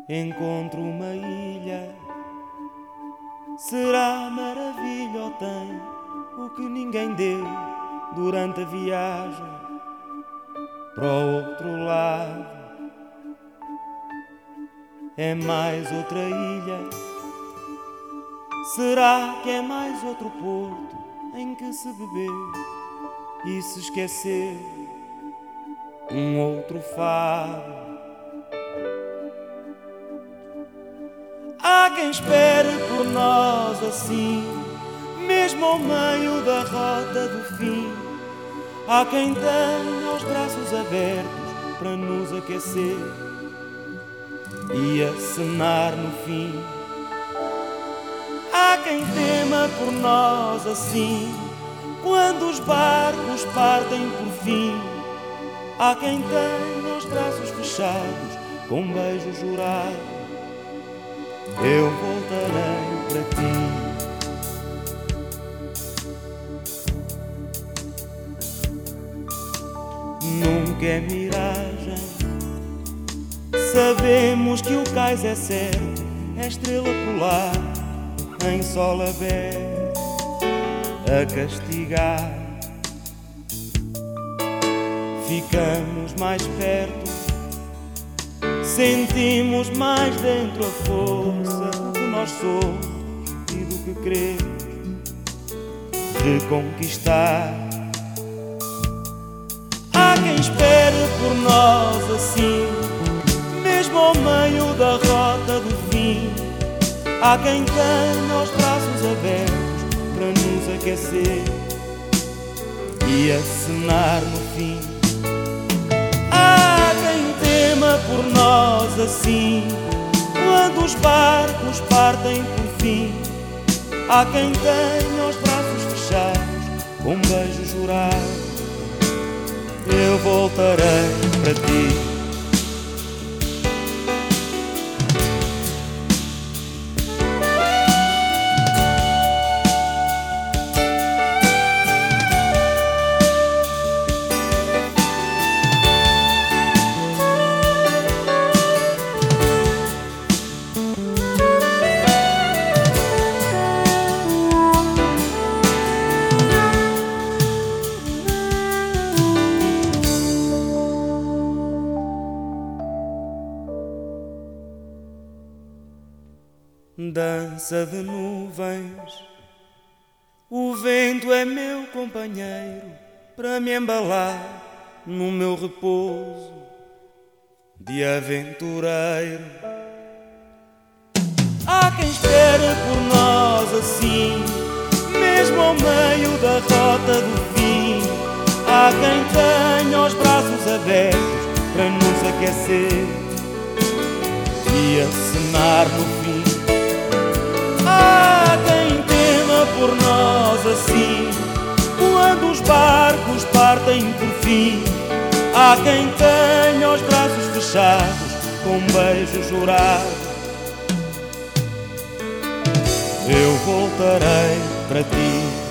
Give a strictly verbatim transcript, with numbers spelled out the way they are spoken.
encontro uma ilha. Será maravilha ou tem o que ninguém deu durante a viagem para o outro lado? É mais outra ilha? Será que é mais outro porto em que se bebeu e se esqueceu um outro fado? Há quem espere por nós assim, mesmo ao meio da rota do fim. Há quem tenha os braços abertos para nos aquecer e acenar no fim. Há quem tema por nós assim, quando os barcos partem por fim. Há quem tenha os braços fechados com um beijo jurado: eu voltarei para ti. Nunca é miragem, sabemos que o cais é certo, é estrela polar em sol aberto a castigar. Ficamos mais perto, sentimos mais dentro a força do que nós somos e do que queremos reconquistar. Há quem espere por nós assim, mesmo ao meio da rota do fim. Há quem tenha os braços abertos para nos aquecer e acenar no fim. Há quem tema por nós assim, quando os barcos partem por fim. Há quem tenha os braços fechados com um beijo jurado: eu voltarei para ti. Dança de nuvens, o vento é meu companheiro para me embalar no meu repouso de aventureiro. Há quem espere por nós assim, mesmo ao meio da rota do fim. Há quem tenha os braços abertos para nos aquecer e acenar no fim. Há quem tema por nós assim, quando os barcos partem por fim. Há quem tenha os braços fechados com um beijo jurado: eu voltarei para ti.